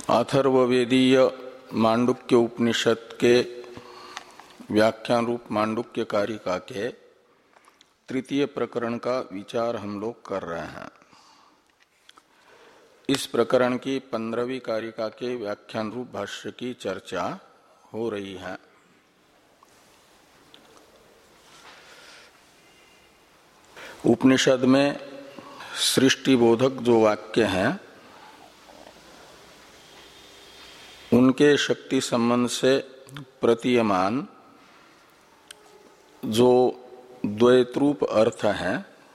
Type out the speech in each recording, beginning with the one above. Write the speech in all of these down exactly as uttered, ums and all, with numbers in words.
अथर्ववेदीय मांडुक्य उपनिषद के व्याख्यान रूप मांडुक्य कारिका के तृतीय प्रकरण का विचार हम लोग कर रहे हैं। इस प्रकरण की पंद्रहवीं कारिका के व्याख्यान रूप भाष्य की चर्चा हो रही है। उपनिषद में सृष्टि बोधक जो वाक्य हैं उनके शक्ति संबंध से प्रतीयमान जो द्वैतरूप अर्थ है,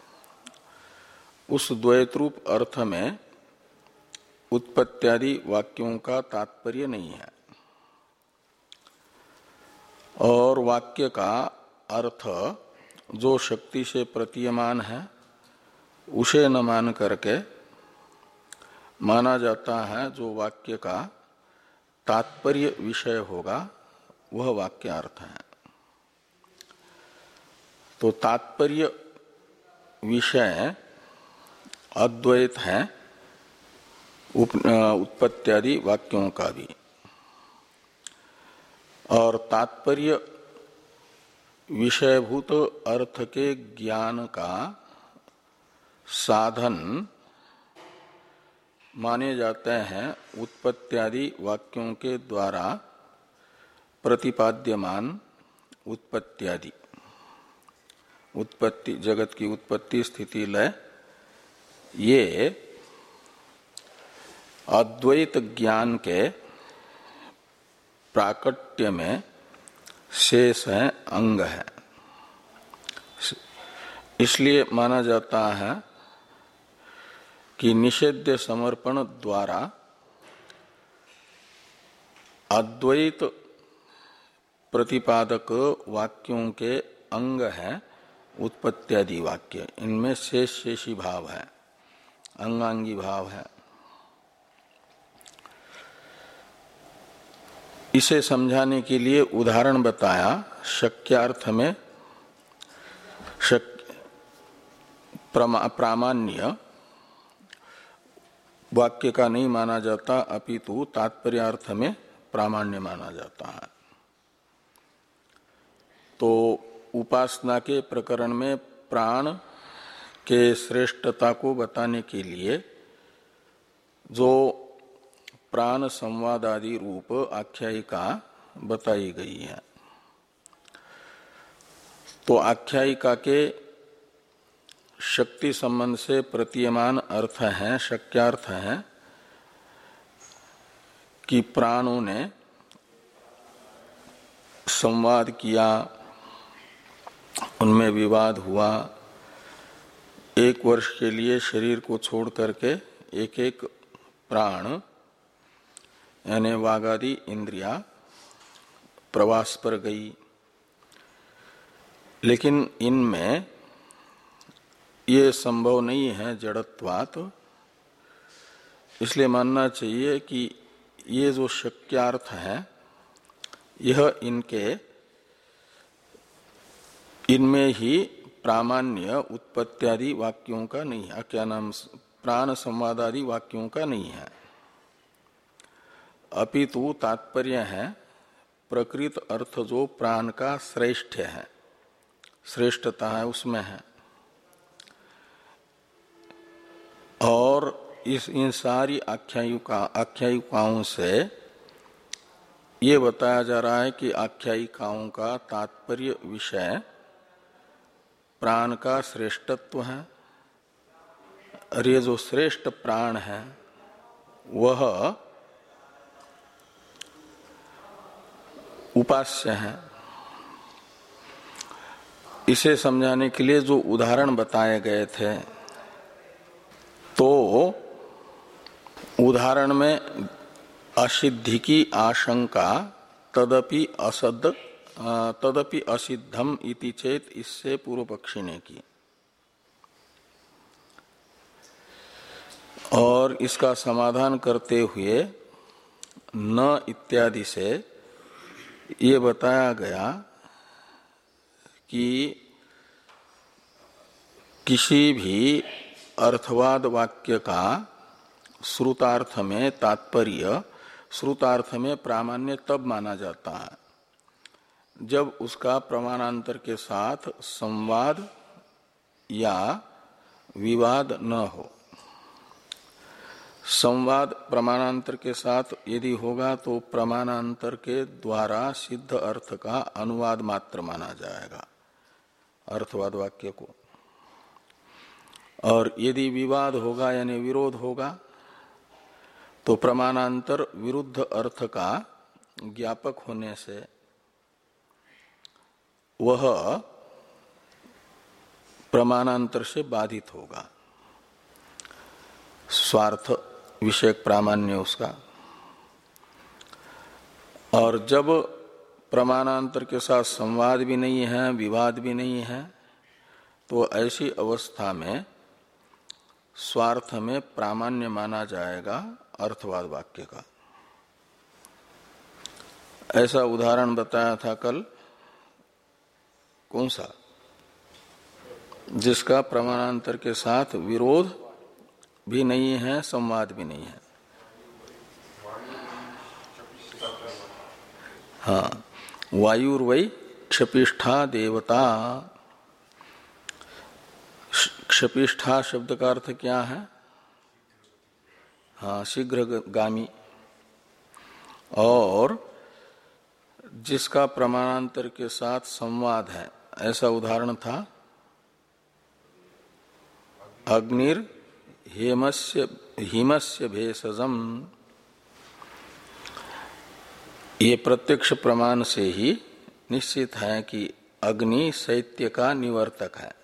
उस द्वैतरूप अर्थ में उत्पत्त्यादि वाक्यों का तात्पर्य नहीं है और वाक्य का अर्थ जो शक्ति से प्रतीयमान है उसे न मान करके माना जाता है जो वाक्य का तात्पर्य विषय होगा वह वाक्य अर्थ है। तो तात्पर्य विषय अद्वैत है उत्पत्त्यादि वाक्यों का भी, और तात्पर्य विषयभूत अर्थ के ज्ञान का साधन माने जाते हैं उत्पत्त्यादि वाक्यों के द्वारा प्रतिपाद्यमान उत्पत्त्यादि, उत्पत्ति जगत की उत्पत्ति स्थिति लय, ये अद्वैत ज्ञान के प्राकट्य में शेष है, अंग है। इसलिए माना जाता है कि निषेध्य समर्पण द्वारा अद्वैत प्रतिपादक वाक्यों के अंग है उत्पत्त्यादि वाक्य। इनमें शेष शेषी भाव है, अंगांगी भाव है। इसे समझाने के लिए उदाहरण बताया। शक्यार्थ में शक प्रामाण्य वाक्य का नहीं माना जाता, अपितु तात्पर्यार्थ में प्रामाण्य माना जाता है। तो उपासना के प्रकरण में प्राण के श्रेष्ठता को बताने के लिए जो प्राण संवादादि रूप आख्यायिका बताई गई है, तो आख्यायिका के शक्ति संबंध से प्रतीयमान अर्थ है, शक्यार्थ है कि प्राणों ने संवाद किया, उनमें विवाद हुआ, एक वर्ष के लिए शरीर को छोड़ करके एक एक प्राण यानी वागादि इंद्रिया प्रवास पर गई। लेकिन इनमें ये संभव नहीं है जड़त्वात्, इसलिए मानना चाहिए कि ये जो शक्यार्थ है यह इनके इनमें ही प्रामाण्य उत्पत्त्यादि वाक्यों का नहीं है, क्या नाम प्राण संवादादि वाक्यों का नहीं है, अपितु तात्पर्य है प्रकृत अर्थ जो प्राण का श्रेष्ठ है, श्रेष्ठता है उसमें है। और इस इन सारी आख्यायिका आख्यायिकाओं से ये बताया जा रहा है कि आख्यायिकाओं का तात्पर्य विषय प्राण का श्रेष्ठत्व है, और ये जो श्रेष्ठ प्राण है वह उपास्य है। इसे समझाने के लिए जो उदाहरण बताए गए थे, तो उदाहरण में असिद्धि की आशंका तदपि असद तदपि असिद्धम इति चेत, इससे पूर्व पक्षी ने की, और इसका समाधान करते हुए न इत्यादि से ये बताया गया कि किसी भी अर्थवाद वाक्य का श्रुतार्थ में तात्पर्य श्रुतार्थ में प्रामाण्य तब माना जाता है जब उसका प्रमाणांतर के साथ संवाद या विवाद न हो। संवाद प्रमाणांतर के साथ यदि होगा तो प्रमाणांतर के द्वारा सिद्ध अर्थ का अनुवाद मात्र माना जाएगा अर्थवाद वाक्य को। और यदि विवाद होगा यानी विरोध होगा तो प्रमाणांतर विरुद्ध अर्थ का ज्ञापक होने से वह प्रमाणांतर से बाधित होगा, स्वार्थ विषयक प्रामाण्य उसका। और जब प्रमाणांतर के साथ संवाद भी नहीं है, विवाद भी नहीं है, तो ऐसी अवस्था में स्वार्थ में प्रामाण्य माना जाएगा अर्थवाद वाक्य का। ऐसा उदाहरण बताया था कल, कौन सा? जिसका प्रमाणांतर के साथ विरोध भी नहीं है, संवाद भी नहीं है। हाँ, वायुर्वै क्षपिष्ठा देवता। क्षपिष्ठा शब्द का अर्थ क्या है? हाँ, शीघ्रगामी। और जिसका प्रमाणांतर के साथ संवाद है, ऐसा उदाहरण था अग्निर हेमस्य हिमस्य भेषजम। ये प्रत्यक्ष प्रमाण से ही निश्चित है कि अग्नि शैत्य का निवर्तक है,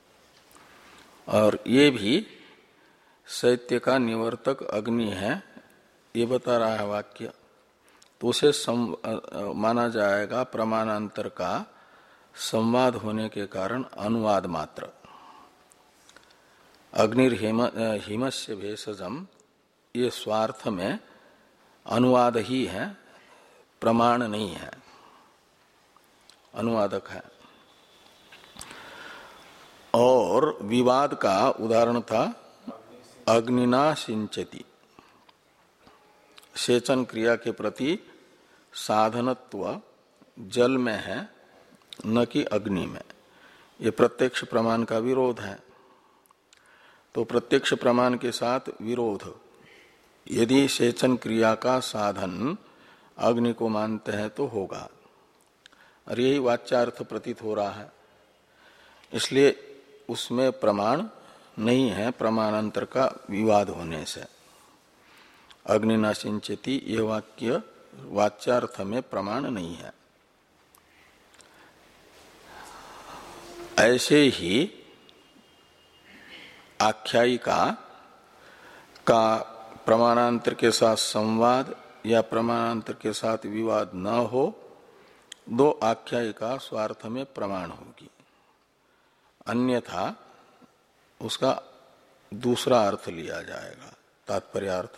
और ये भी शैत्य का निवर्तक अग्नि है, ये बता रहा है वाक्य। तो उसे माना जाएगा प्रमाणांतर का संवाद होने के कारण अनुवाद मात्र। अग्निर हेम हिमस्य भेषजम, ये स्वार्थ में अनुवाद ही है, प्रमाण नहीं है, अनुवादक है। और विवाद का उदाहरण था अग्निना सिंचति। सेचन क्रिया के प्रति साधनत्व जल में है, न कि अग्नि में। ये प्रत्यक्ष प्रमाण का विरोध है। तो प्रत्यक्ष प्रमाण के साथ विरोध, यदि सेचन क्रिया का साधन अग्नि को मानते हैं तो होगा, और यही वाच्यार्थ प्रतीत हो रहा है। इसलिए उसमें प्रमाण नहीं है, प्रमाणांतर का विवाद होने से। अग्नि न सिंचति, यह वाक्य वाच्यार्थ में प्रमाण नहीं है। ऐसे ही आख्यायिका का प्रमाणांतर के साथ संवाद या प्रमाणांतर के साथ विवाद न हो, दो आख्यायिका स्वार्थ में प्रमाण होगी, अन्यथा उसका दूसरा अर्थ लिया जाएगा, तात्पर्यार्थ।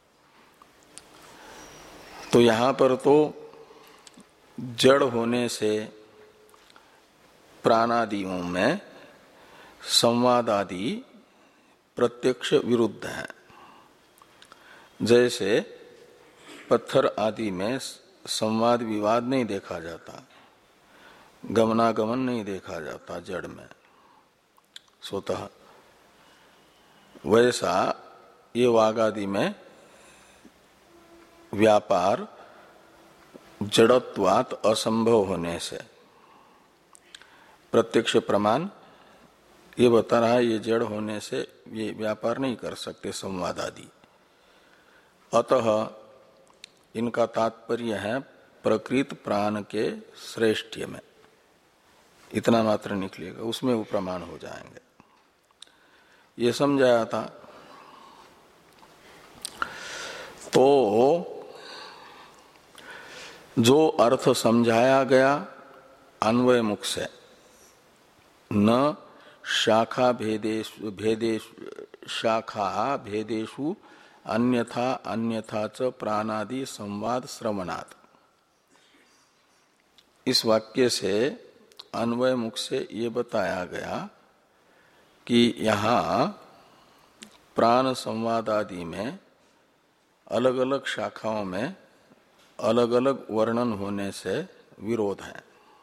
तो यहां पर तो जड़ होने से प्राणादियों में संवाद आदि प्रत्यक्ष विरुद्ध है। जैसे पत्थर आदि में संवाद विवाद नहीं देखा जाता, गमनागमन नहीं देखा जाता जड़ में स्वतः, वैसा ये वाग आदि में व्यापार जड़त्वात् असंभव होने से प्रत्यक्ष प्रमाण ये बता रहा है, ये जड़ होने से ये व्यापार नहीं कर सकते संवाद आदि। अतः इनका तात्पर्य है प्रकृत प्राण के श्रेष्ठ्य में, इतना मात्र निकलेगा, उसमें वो प्रमाण हो जाएंगे। ये समझाया था। तो जो अर्थ समझाया गया अन्वय मुख से, न शाखा भेदेषु भेदेषु शाखा भेदेषु अन्यथा अन्यथा च प्राणादि संवाद श्रवणात्, इस वाक्य से अन्वय मुख से ये बताया गया कि यहाँ प्राण संवाद आदि में अलग अलग शाखाओं में अलग अलग वर्णन होने से विरोध है।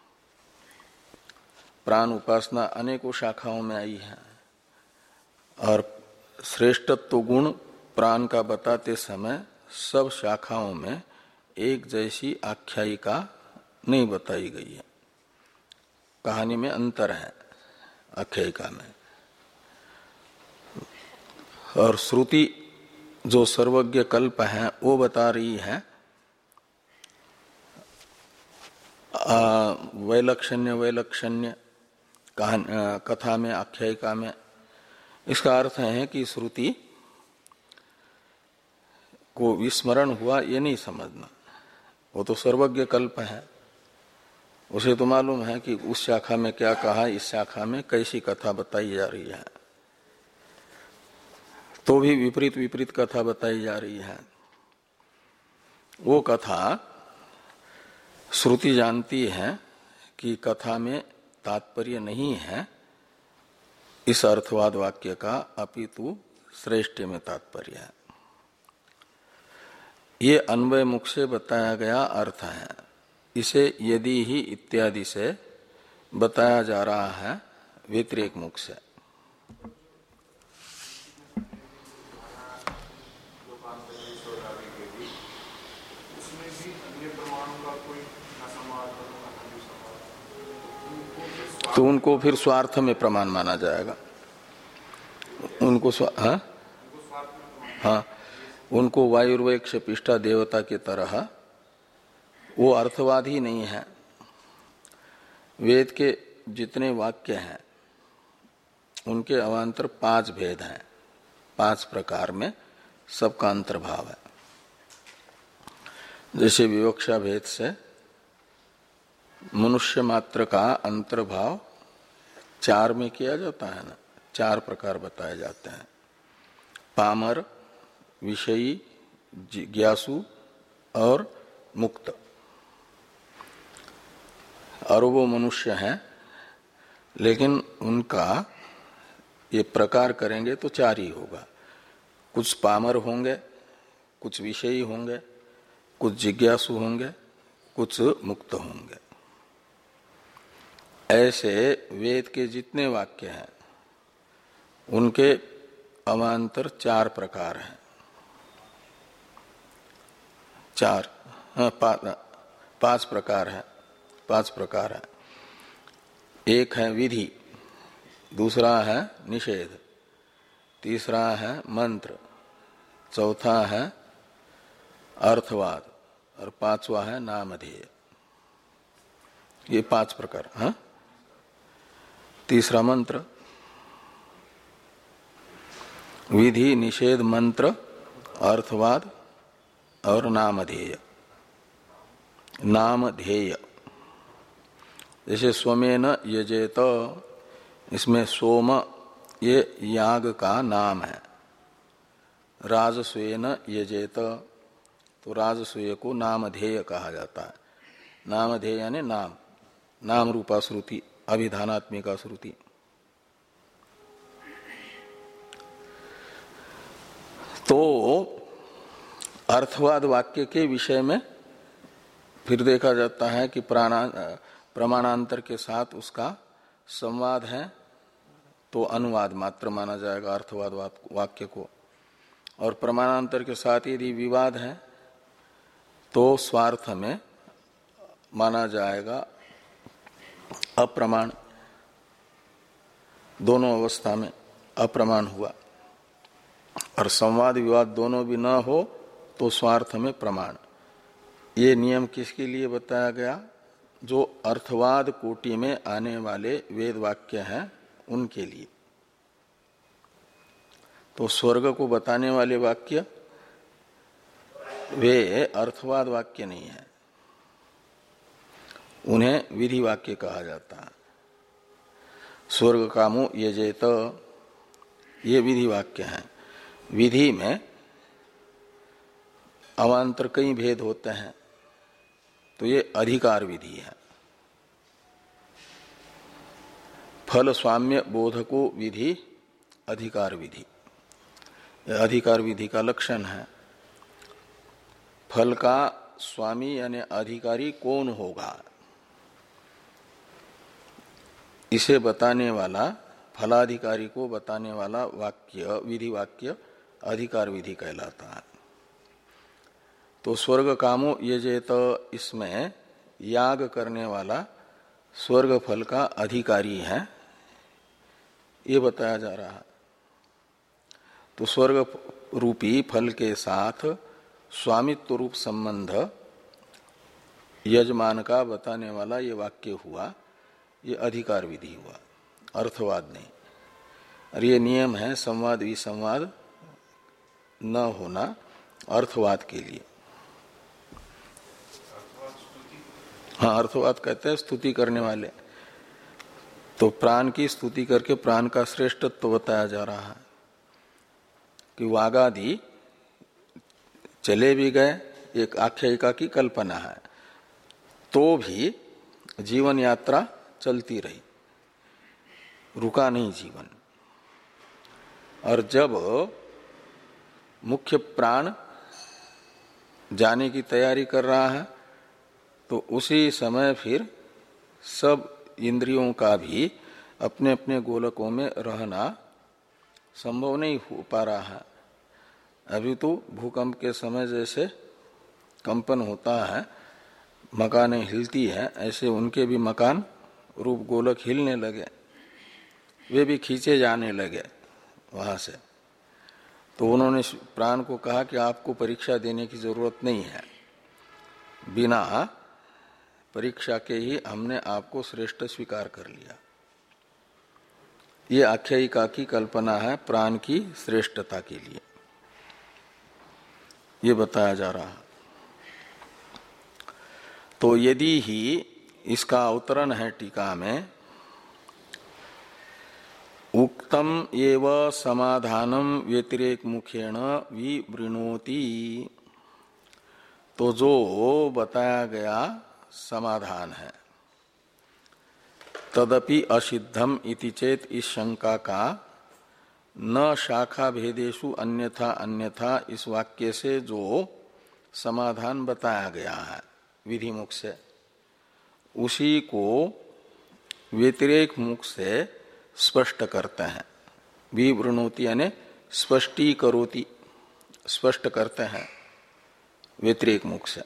प्राण उपासना अनेकों शाखाओं में आई है और श्रेष्ठत्व गुण प्राण का बताते समय सब शाखाओं में एक जैसी आख्यायिका नहीं बताई गई है, कहानी में अंतर है आख्यायिका में। और श्रुति जो सर्वज्ञ कल्प है वो बता रही है वैलक्षण्य वैलक्षण्य कथा में आख्यायिका में। इसका अर्थ है कि श्रुति को विस्मरण हुआ ये नहीं समझना, वो तो सर्वज्ञ कल्प है, उसे तो मालूम है कि उस शाखा में क्या कहा, इस शाखा में कैसी कथा बताई जा रही है, तो भी विपरीत विपरीत कथा बताई जा रही है। वो कथा श्रुति जानती है कि कथा में तात्पर्य नहीं है इस अर्थवाद वाक्य का, अपितु श्रेष्ठ में तात्पर्य है। ये अन्वय मुख से बताया गया अर्थ है। इसे यदि ही इत्यादि से बताया जा रहा है व्यतिरेक मुख से। तो उनको फिर स्वार्थ में प्रमाण माना जाएगा। उनको हाँ हाँ उनको वायुर्वैक्ष पिष्टा देवता की तरह वो अर्थवाद ही नहीं है। वेद के जितने वाक्य हैं उनके अवान्तर पांच भेद हैं, पांच प्रकार में सबका अंतर्भाव है। जैसे विवक्षा भेद से मनुष्य मात्र का अंतर्भाव चार में किया जाता है ना, चार प्रकार बताए जाते हैं। पामर, विषयी, जिज्ञासु और मुक्त। और वो मनुष्य हैं, लेकिन उनका ये प्रकार करेंगे तो चार ही होगा। कुछ पामर होंगे, कुछ विषयी होंगे, कुछ जिज्ञासु होंगे, कुछ मुक्त होंगे। ऐसे वेद के जितने वाक्य हैं उनके अवान्तर चार प्रकार हैं। चार हाँ, पा, पांच प्रकार है पांच प्रकार है। एक है विधि, दूसरा है निषेध, तीसरा है मंत्र, चौथा है अर्थवाद और पांचवा है नामधेय। ये पांच प्रकार। हाँ, तीसरा मंत्र, विधि, निषेध, मंत्र, अर्थवाद और नामधेय। नामधेय जैसे सोमेन यजेत, इसमें सोम ये याग का नाम है। राजस्वेन यजेत, तो राजस्वेय को नामधेय कहा जाता है। नामधेय यानी नाम, नाम रूपा श्रुति, अभिधानात्मिका श्रुति। तो अर्थवाद वाक्य के विषय में फिर देखा जाता है कि प्राणा प्रमाणांतर के साथ उसका संवाद है तो अनुवाद मात्र माना जाएगा अर्थवाद वाक्य को, और प्रमाणांतर के साथ यदि विवाद है तो स्वार्थ में माना जाएगा अप्रमाण। दोनों अवस्था में अप्रमाण हुआ, और संवाद विवाद दोनों भी न हो तो स्वार्थ में प्रमाण। ये नियम किसके लिए बताया गया? जो अर्थवाद कोटि में आने वाले वेद वाक्य हैं उनके लिए। तो स्वर्ग को बताने वाले वाक्य वे अर्थवाद वाक्य नहीं है, उन्हें विधि वाक्य कहा जाता है। स्वर्ग कामो यजेत, ये विधि वाक्य हैं। विधि में अवान्तर कई भेद होते हैं, तो ये अधिकार विधि है। फल स्वाम्य बोधको विधि अधिकार विधि, यह अधिकार विधि का लक्षण है। फल का स्वामी यानी अधिकारी कौन होगा, इसे बताने वाला, फलाधिकारी को बताने वाला वाक्य, विधि वाक्य अधिकार विधि कहलाता है। तो स्वर्ग कामो यजेत, इसमें याग करने वाला स्वर्ग फल का अधिकारी है, ये बताया जा रहा है। तो स्वर्ग रूपी फल के साथ स्वामित्व रूप संबंध यजमान का बताने वाला ये वाक्य हुआ, ये अधिकार विधि हुआ, अर्थवाद नहीं। और ये नियम है संवाद विसंवाद न होना अर्थवाद के लिए। हाँ, अर्थवाद कहते हैं स्तुति करने वाले। तो प्राण की स्तुति करके प्राण का श्रेष्ठत्व तो बताया जा रहा है कि वागादि चले भी गए, एक आख्यायिका की कल्पना है, तो भी जीवन यात्रा चलती रही, रुका नहीं जीवन। और जब मुख्य प्राण जाने की तैयारी कर रहा है तो उसी समय फिर सब इंद्रियों का भी अपने अपने गोलकों में रहना संभव नहीं हो पा रहा है। अभी तो भूकंप के समय जैसे कंपन होता है, मकानें हिलती है, ऐसे उनके भी मकान रूप गोलक हिलने लगे, वे भी खींचे जाने लगे वहां से। तो उन्होंने प्राण को कहा कि आपको परीक्षा देने की जरूरत नहीं है, बिना परीक्षा के ही हमने आपको श्रेष्ठ स्वीकार कर लिया। ये आख्यायिका की कल्पना है प्राण की श्रेष्ठता के लिए, ये बताया जा रहा है। तो यदि ही इसका अवतरण है टीका में, उक्तम एव समाधानम व्यतिरेक मुखेण विवृणोति, तो जो बताया गया समाधान है, तदपि असिद्धम इति चेत, इस शंका का न शाखा भेदेशु अन्यथा अन्यथा इस वाक्य से जो समाधान बताया गया है विधि मुख से, उसी को व्यतिरेक मुख से स्पष्ट करते हैं। विवृणोति यानी स्पष्टी करोति, स्पष्ट करते हैं व्यतिरेक मुख से।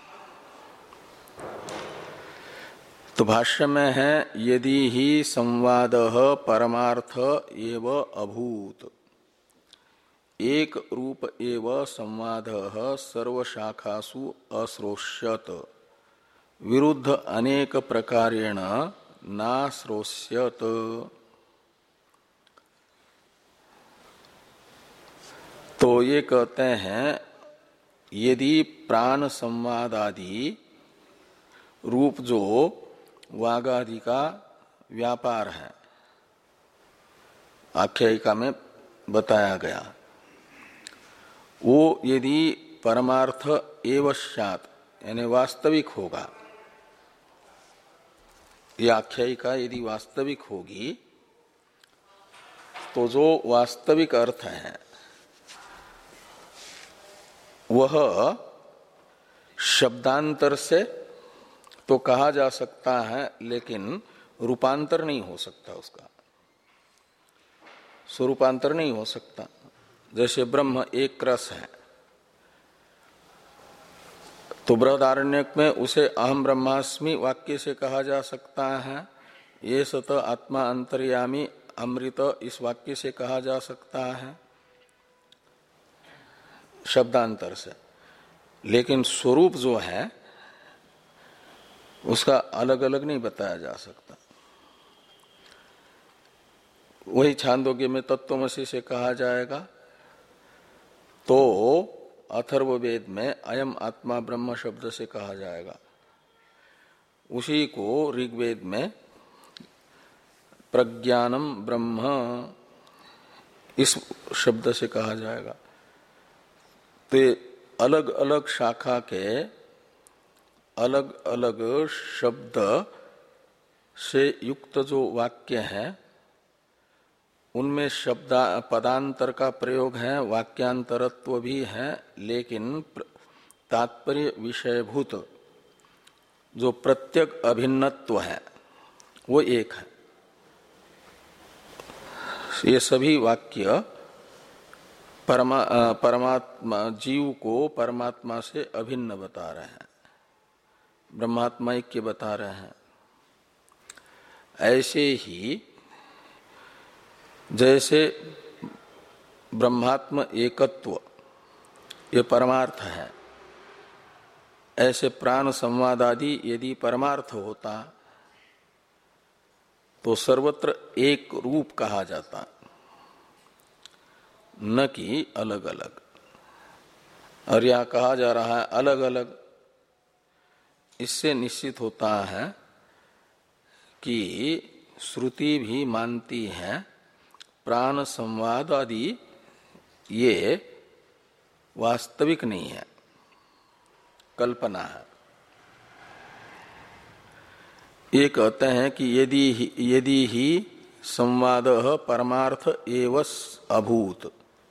तो भाष्य में है यदि ही संवाद परमार्थ एव अभूत, एक रूप एव संवाद सर्वशाखासु अश्रोष्यत, विरुद्ध अनेक प्रकारेण नाश्रोष्यत। तो ये कहते हैं यदि प्राण संवाद आदि रूप जो वागादि का व्यापार है, आख्यायिका में बताया गया, वो यदि परमार्थ एवश्यात यानी वास्तविक होगा, ये आख्यायिका यदि वास्तविक होगी, तो जो वास्तविक अर्थ है वह शब्दांतर से तो कहा जा सकता है, लेकिन रूपांतर नहीं हो सकता, उसका स्वरूपांतर नहीं हो सकता। जैसे ब्रह्म एक रस है, तो बृहदारण्यक में उसे अहम ब्रह्मास्मि वाक्य से कहा जा सकता है, ये सत आत्मा अंतर्यामी अमृत इस वाक्य से कहा जा सकता है शब्दांतर से, लेकिन स्वरूप जो है उसका अलग अलग नहीं बताया जा सकता। वही छांदोग्य में तत्वमसि से कहा जाएगा, तो अथर्ववेद में अयम आत्मा ब्रह्म शब्द से कहा जाएगा, उसी को ऋग्वेद में प्रज्ञानम ब्रह्म इस शब्द से कहा जाएगा। तो अलग अलग शाखा के अलग अलग शब्द से युक्त जो वाक्य हैं, उनमें शब्द पदांतर का प्रयोग है, वाक्यांतरत्व भी है, लेकिन तात्पर्य विषयभूत जो प्रत्यक अभिन्नत्व है वो एक है। ये सभी वाक्य परमा परमात्मा जीव को परमात्मा से अभिन्न बता रहे हैं, ब्रह्मात्मा ऐक्य बता रहे हैं। ऐसे ही जैसे ब्रह्मात्म एकत्व ये परमार्थ है, ऐसे प्राण संवाद आदि यदि परमार्थ होता तो सर्वत्र एक रूप कहा जाता, न कि अलग अलग। और यह कहा जा रहा है अलग अलग। इससे निश्चित होता है कि श्रुति भी मानती है प्राण संवाद आदि ये वास्तविक नहीं है, कल्पना है। ये कहते हैं कि यदि ही, यदि ही संवाद परमार्थ एवं अभूत,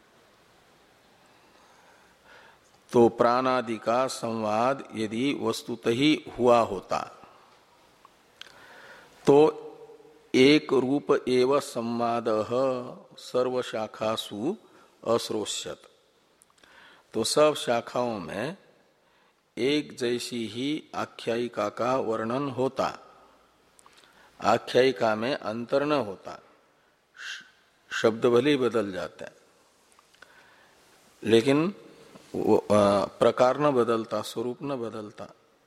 तो प्राणादि का संवाद यदि वस्तुतः ही हुआ होता तो एक रूप एव संवाद सर्वशाखासु अश्रोष्यत, तो सब शाखाओं में एक जैसी ही आख्यायिका का वर्णन होता, आख्यायिका में अंतर न होता, शब्द भले ही बदल जाते हैं लेकिन प्रकार न बदलता, स्वरूप न बदलता।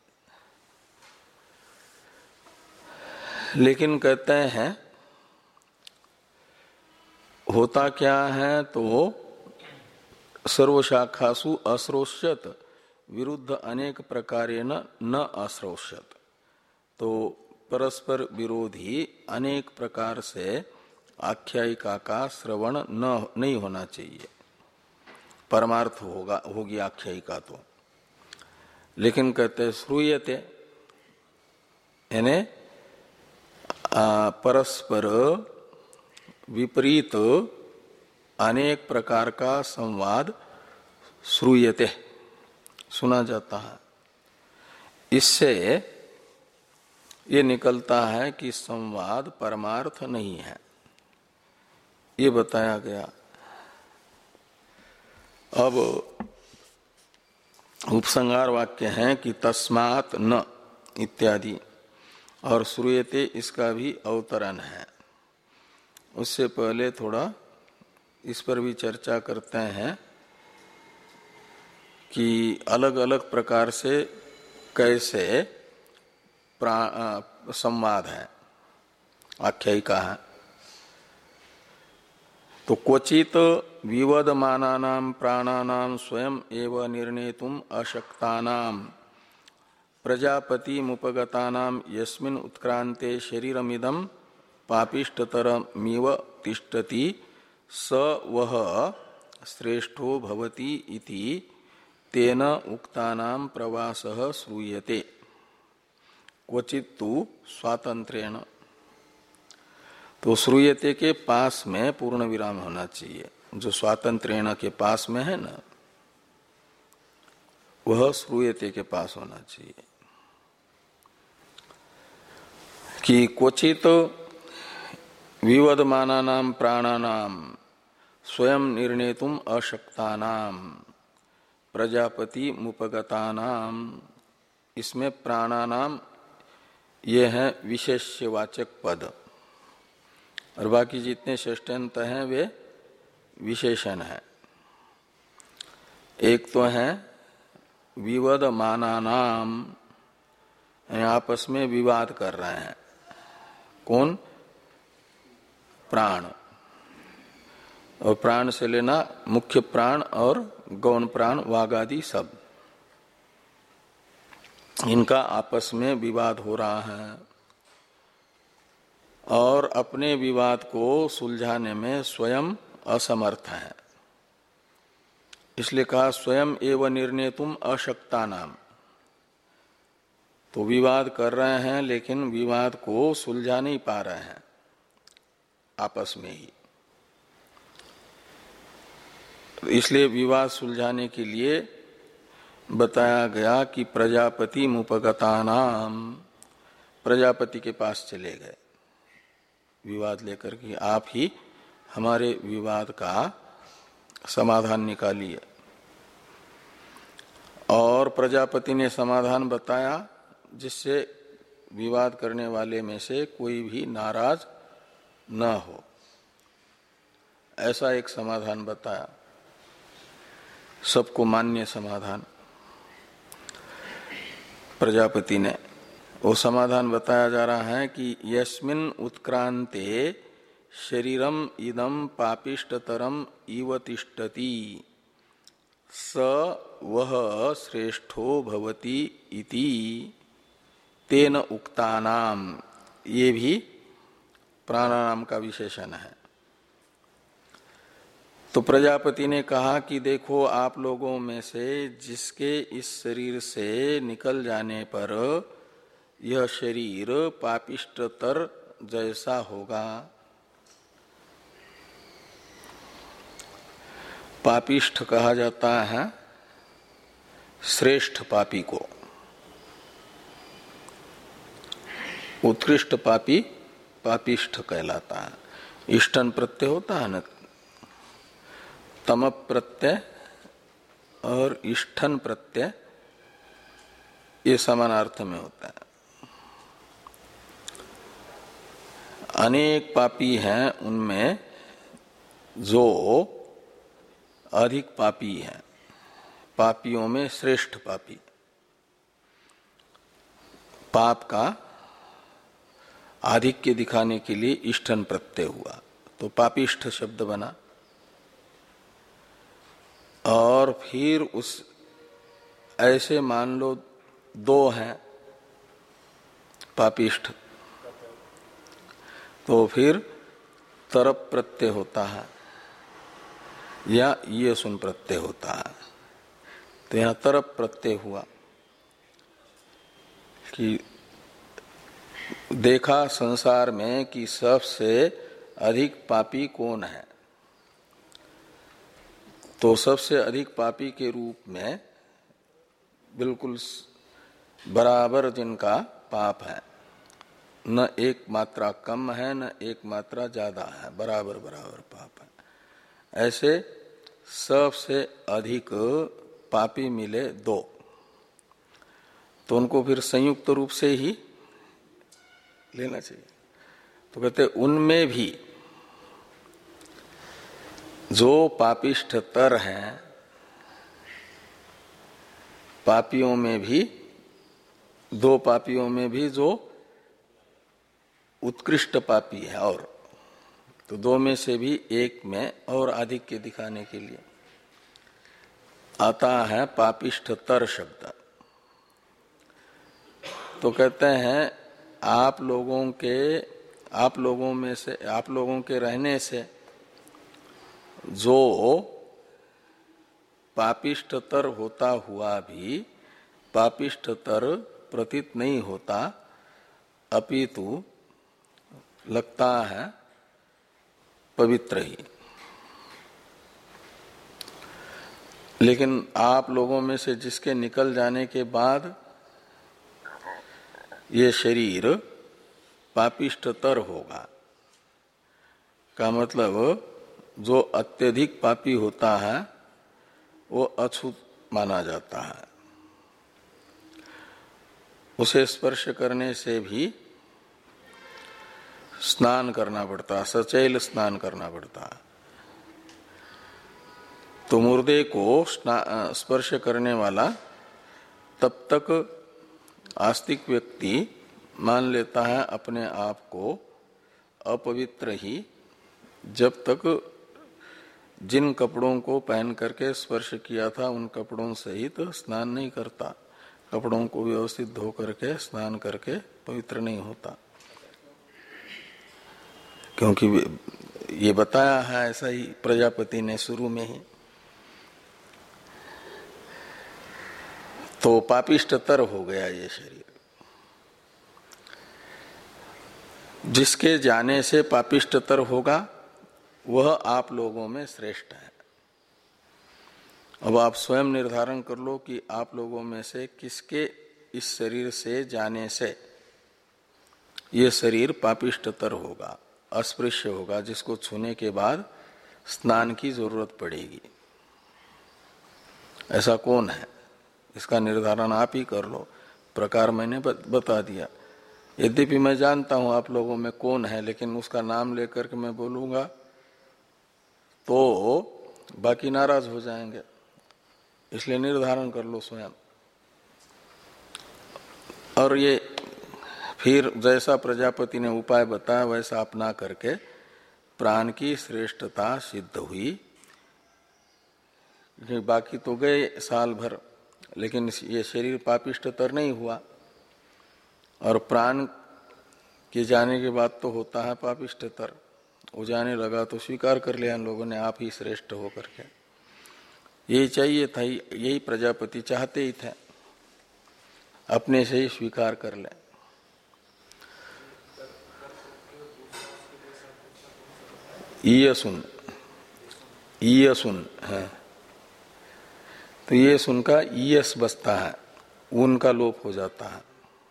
लेकिन कहते हैं होता क्या है, तो सर्वशाखासु अश्रोष्यत विरुद्ध अनेक प्रकारेण न अश्रोष्यत, तो परस्पर विरोधी अनेक प्रकार से आख्यायिका का श्रवण न नहीं होना चाहिए, परमार्थ होगा होगी आख्यायिका तो। लेकिन कहते श्रूयते यानी परस्पर विपरीत अनेक प्रकार का संवाद श्रूयते सुना जाता है। इससे ये निकलता है कि संवाद परमार्थ नहीं है, ये बताया गया। अब उपसंहार वाक्य है कि तस्मात् न इत्यादि, और श्रूयते इसका भी अवतरण है। उससे पहले थोड़ा इस पर भी चर्चा करते हैं कि अलग अलग प्रकार से कैसे संवाद है, आख्यायिका है। तो क्वचित विवदमानानां प्राणानां स्वयं एव निर्णेतुम अशक्तानां प्रजापति मुपगतानां यस्मिन् उत्क्रांते शरीरमिदं पापिष्टतरमिव तिष्ठति स वह श्रेष्ठो भवति इति तेन उक्तानां प्रवासः श्रूयते क्वचित तु स्वातंत्र्येण। तो श्रूयते के पास में पूर्ण विराम होना चाहिए, जो स्वातंत्र्येण के पास में है ना, वह श्रूयते के पास होना चाहिए। कि क्वचित विवदमानानां प्राणानां स्वयं निर्णेतुम अशक्तानां प्रजापति मुपगतानां, इसमें प्राणानाम ये है विशेष्यवाचक पद, और बाकी जितने षष्ठ्यंत हैं वे विशेषण है। एक तो है विवदमानानाम, आपस में विवाद कर रहे हैं, कौन? प्राण। और प्राण से लेना मुख्य प्राण और गौण प्राण, वाग आदि सब, इनका आपस में विवाद हो रहा है। और अपने विवाद को सुलझाने में स्वयं असमर्थ है, इसलिए कहा स्वयं एवं निर्णेतुम अशक्ता नाम। तो विवाद कर रहे हैं लेकिन विवाद को सुलझा नहीं पा रहे हैं आपस में ही, इसलिए विवाद सुलझाने के लिए बताया गया कि प्रजापति मुपगता नाम, प्रजापति के पास चले गए विवाद लेकर कि आप ही हमारे विवाद का समाधान निकालिए। और प्रजापति ने समाधान बताया जिससे विवाद करने वाले में से कोई भी नाराज न हो, ऐसा एक समाधान बताया, सबको मान्य समाधान प्रजापति ने। वो समाधान बताया जा रहा है कि यस्मिन् उत्क्रांते शरीरम इदम पापिष्टतरम इव तिष्ठति स वह श्रेष्ठो भवति इति तेन उक्तानाम, ये भी प्राणानाम का विशेषण है। तो प्रजापति ने कहा कि देखो आप लोगों में से जिसके इस शरीर से निकल जाने पर यह शरीर पापिष्टतर जैसा होगा। पापिष्ठ कहा जाता है श्रेष्ठ पापी को, उत्कृष्ट पापी पापिष्ठ कहलाता है। इष्टन प्रत्यय होता है न, तम प्रत्यय और इष्टन प्रत्यय ये समानार्थ में होता है। अनेक पापी हैं, उनमें जो अधिक पापी हैं, पापियों में श्रेष्ठ पापी, पाप का आधिक्य दिखाने के लिए इष्टन प्रत्यय हुआ तो पापिष्ठ शब्द बना। और फिर उस ऐसे मान लो दो हैं पापिष्ठ, तो फिर तरप प्रत्यय होता है या ये सुन प्रत्यय होता है। तो यहां तरप प्रत्यय हुआ कि देखा संसार में कि सबसे अधिक पापी कौन है, तो सबसे अधिक पापी के रूप में बिल्कुल बराबर जिनका पाप है, न एक मात्रा कम है न एक मात्रा ज्यादा है, बराबर बराबर पाप है, ऐसे सबसे अधिक पापी मिले दो, तो उनको फिर संयुक्त रूप से ही लेना चाहिए। तो कहते उनमें भी जो पापिष्ठतर हैं, पापियों में भी दो पापियों में भी जो उत्कृष्ट पापी है, और तो दो में से भी एक में और आधिक्य दिखाने के लिए आता है पापिष्ठतर शब्द। तो कहते हैं आप लोगों के आप लोगों में से आप लोगों के रहने से जो पापिष्ठतर होता हुआ भी पापिष्ठतर प्रतीत नहीं होता, अपितु लगता है पवित्र ही। लेकिन आप लोगों में से जिसके निकल जाने के बाद ये शरीर पापिष्ठतर होगा, का मतलब जो अत्यधिक पापी होता है वो अछूत माना जाता है, उसे स्पर्श करने से भी स्नान करना पड़ता, सचैल स्नान करना पड़ता। तो मुर्दे को स्पर्श करने वाला तब तक आस्तिक व्यक्ति मान लेता है अपने आप को अपवित्र ही, जब तक जिन कपड़ों को पहन करके स्पर्श किया था उन कपड़ों सहित तो स्नान नहीं करता, कपड़ों को व्यवस्थित धो करके स्नान करके पवित्र नहीं होता। क्योंकि ये बताया है ऐसा ही प्रजापति ने शुरू में ही। तो पापिष्ठतर हो गया ये शरीर, जिसके जाने से पापिष्ठतर होगा वह आप लोगों में श्रेष्ठ है। अब आप स्वयं निर्धारण कर लो कि आप लोगों में से किसके इस शरीर से जाने से ये शरीर पापिष्टतर होगा, अस्पृश्य होगा, जिसको छूने के बाद स्नान की जरूरत पड़ेगी। ऐसा कौन है, इसका निर्धारण आप ही कर लो। प्रकार मैंने बता दिया। यद्यपि मैं जानता हूं आप लोगों में कौन है, लेकिन उसका नाम लेकर के मैं बोलूंगा तो बाकी नाराज हो जाएंगे, इसलिए निर्धारण कर लो स्वयं। और ये फिर जैसा प्रजापति ने उपाय बताया वैसा अपना करके प्राण की श्रेष्ठता सिद्ध हुई। बाकी तो गए साल भर, लेकिन ये शरीर पापिष्टतर नहीं हुआ, और प्राण के जाने के बाद तो होता है पापिष्टतर। वो जाने लगा तो स्वीकार कर लिया इन लोगों ने, आप ही श्रेष्ठ हो करके। यही चाहिए था, यही प्रजापति चाहते ही थे, अपने से ही स्वीकार कर ले। ये सुन, ये सुन है तो ये सुन का ईयस बसता है, उनका लोप हो जाता है।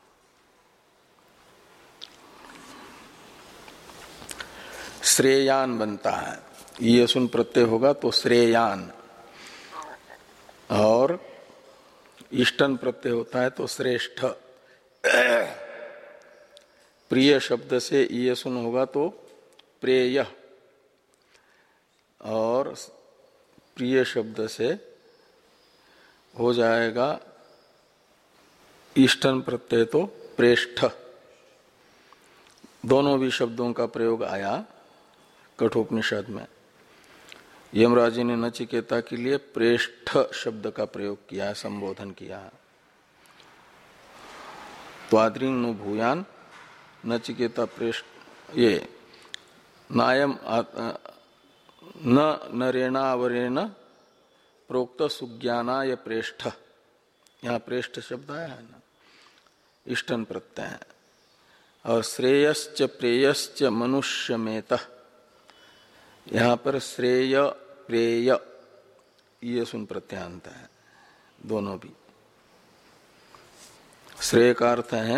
श्रेयान बनता है, ये सुन प्रत्यय होगा तो श्रेयान, और इष्टन प्रत्यय होता है तो श्रेष्ठ। प्रिय शब्द से ये सुन होगा तो प्रेय, और प्रिय शब्द से हो जाएगा इष्टन प्रत्यय तो प्रेष्ठ। दोनों भी शब्दों का प्रयोग आया कठोपनिषद में। यमराज ने नचिकेता के लिए प्रेष्ठ शब्द का प्रयोग किया है, संबोधन किया है। त्वाद्रिंग नु भूयान नचिकेता प्रेष्ठ, ये नायम न नरेणावरेण प्रोक्त सुज्ञानाय प्रेष्ठ, यहाँ प्रेष्ठ शब्द आया है ना, इष्टन प्रत्यय है। और श्रेयश्च प्रेयश्च मनुष्यमेत, यहाँ पर श्रेय प्रेय ये सुन प्रत्यांत है, दोनों भी। श्रेय का अर्थ है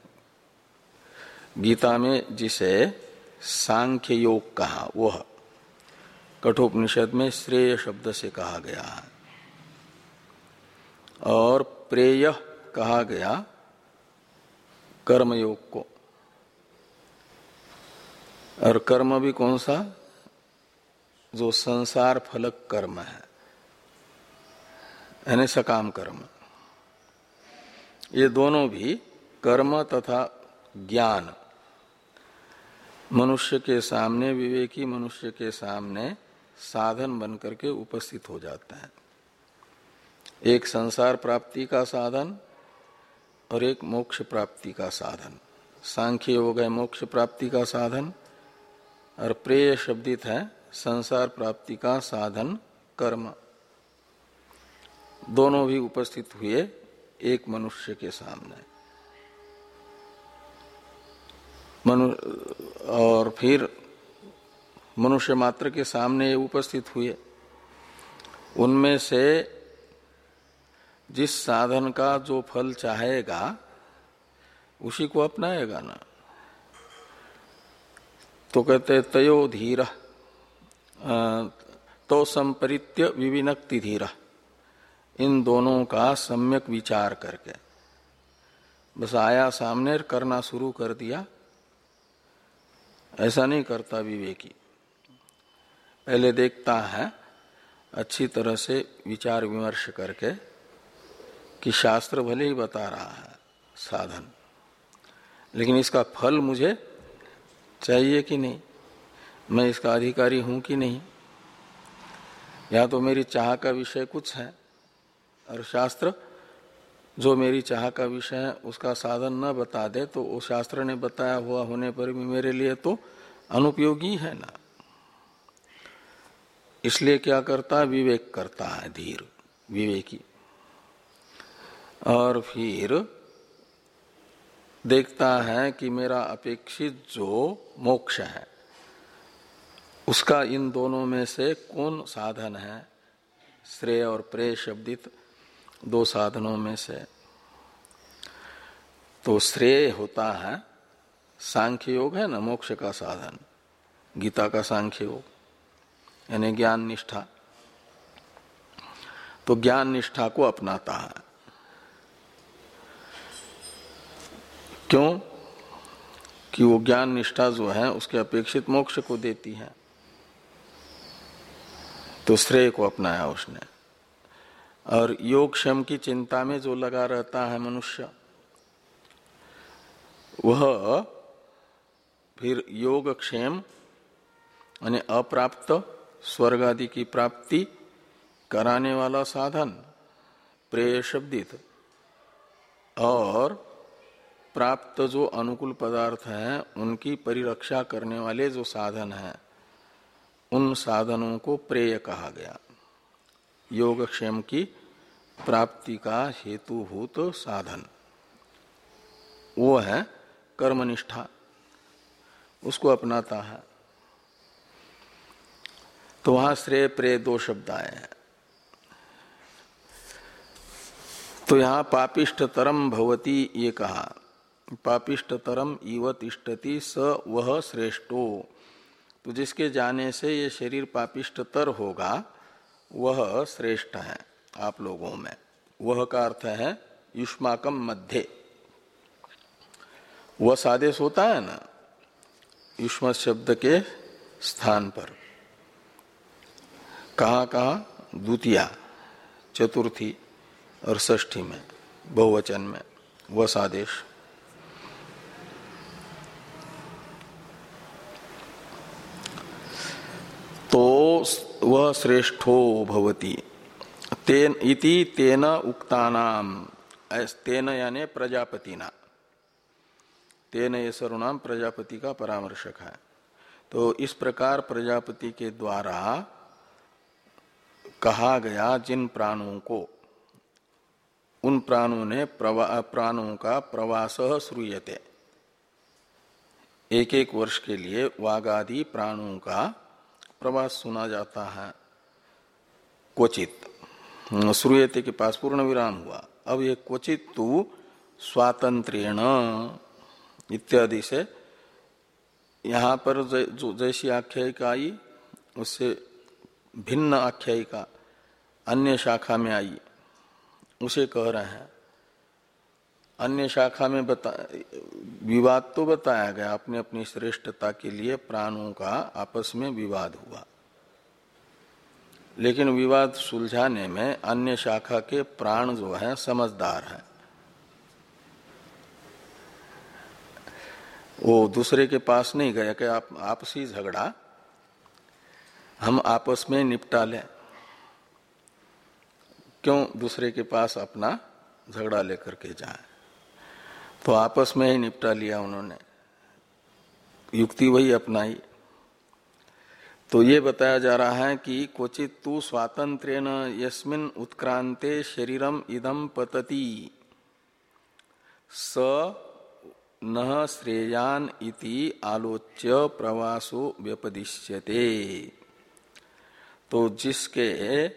गीता में जिसे सांख्य योग कहा, वह कठोपनिषद में श्रेय शब्द से कहा गया है। और प्रेय कहा गया कर्मयोग को। और कर्म भी कौन सा, जो संसार फलक कर्म है, यानी सकाम कर्म। ये दोनों भी कर्म तथा ज्ञान मनुष्य के सामने, विवेकी मनुष्य के सामने साधन बनकर के उपस्थित हो जाता है। एक संसार प्राप्ति का साधन और एक मोक्ष प्राप्ति का साधन। सांख्य योग है मोक्ष प्राप्ति का साधन, और प्रेय शब्दित है संसार प्राप्ति का साधन कर्म। दोनों भी उपस्थित हुए एक मनुष्य के सामने। मनु और फिर मनुष्य मात्र के सामने उपस्थित हुए। उनमें से जिस साधन का जो फल चाहेगा उसी को अपनाएगा ना। तो कहते तयो धीर तो संपरित्य विविनक्ति धीर, इन दोनों का सम्यक विचार करके, बस आया सामने करना शुरू कर दिया, ऐसा नहीं करता विवेकी। पहले देखता है अच्छी तरह से विचार विमर्श करके कि शास्त्र भले ही बता रहा है साधन, लेकिन इसका फल मुझे चाहिए कि नहीं, मैं इसका अधिकारी हूं कि नहीं, या तो मेरी चाह का विषय कुछ है और शास्त्र जो मेरी चाह का विषय है उसका साधन न बता दे तो वो शास्त्र ने बताया हुआ होने पर भी मेरे लिए तो अनुपयोगी है ना। इसलिए क्या करता है, विवेक करता है धीर विवेकी, और फिर देखता है कि मेरा अपेक्षित जो मोक्ष है उसका इन दोनों में से कौन साधन है, श्रेय और प्रेय शब्दित दो साधनों में से। तो श्रेय होता है सांख्य योग है ना, मोक्ष का साधन, गीता का सांख्य योग यानी ज्ञान निष्ठा। तो ज्ञान निष्ठा को अपनाता है। क्यों? कि वो ज्ञान निष्ठा जो है उसके अपेक्षित मोक्ष को देती है, तो श्रेय को अपनाया उसने। और योगक्षेम की चिंता में जो लगा रहता है मनुष्य, वह फिर योगक्षेम यानी अप्राप्त स्वर्ग आदि की प्राप्ति कराने वाला साधन प्रेय शब्दित और प्राप्त जो अनुकूल पदार्थ हैं उनकी परिरक्षा करने वाले जो साधन हैं, उन साधनों को प्रेय कहा गया। योगक्षेम की प्राप्ति का हेतुभूत साधन वो है कर्मनिष्ठा, उसको अपनाता है। तो वहां श्रेय प्रेय दो शब्द आए हैं। तो यहां पापिष्ठतरम भवति ये कहा, पापिष्ठतरम इव तिष्ठति स वह श्रेष्ठो। तो जिसके जाने से ये शरीर पापिष्ठतर होगा वह श्रेष्ठ है आप लोगों में। वह का अर्थ है युष्माकम मध्य, वह सादेश होता है ना युष्म शब्द के स्थान पर। कहाँ कहाँ? द्वितीया, चतुर्थी और षष्ठी में, बहुवचन में वह सादेश। तो वह श्रेष्ठो भवति तेन इति तेन उक्तानाम, तेन यानी प्रजापतिना, तेन ये सर्वनाम प्रजापति का परामर्शक है। तो इस प्रकार प्रजापति के द्वारा कहा गया जिन प्राणों को, उन प्राणों ने प्राणों का प्रवास श्रूयते, एक एक वर्ष के लिए वागादि प्राणों का प्रवास सुना जाता है। क्वचित श्रूयते के पास पूर्ण विराम हुआ। अब ये क्वचित तु स्वातंत्र्येण इत्यादि से यहाँ पर जो जैसी आख्यायिका आई उससे भिन्न आख्यायिका अन्य शाखा में आई, उसे कह रहे हैं। अन्य शाखा में बता विवाद तो बताया गया, अपने अपनी श्रेष्ठता के लिए प्राणों का आपस में विवाद हुआ, लेकिन विवाद सुलझाने में अन्य शाखा के प्राण जो है समझदार है। वो दूसरे के पास नहीं गया कि आप आपसी झगड़ा हम आपस में निपटा लें, क्यों दूसरे के पास अपना झगड़ा लेकर के जाए। तो आपस में ही निपटा लिया उन्होंने, युक्ति वही अपनाई। तो ये बताया जा रहा है कि क्वचित तु स्वातंत्र्येन यस्मिन् उत्क्रांते शरीरम इदम पतति स न श्रेयान इति आलोच्य प्रवासो व्यपदिश्यते। तो जिसके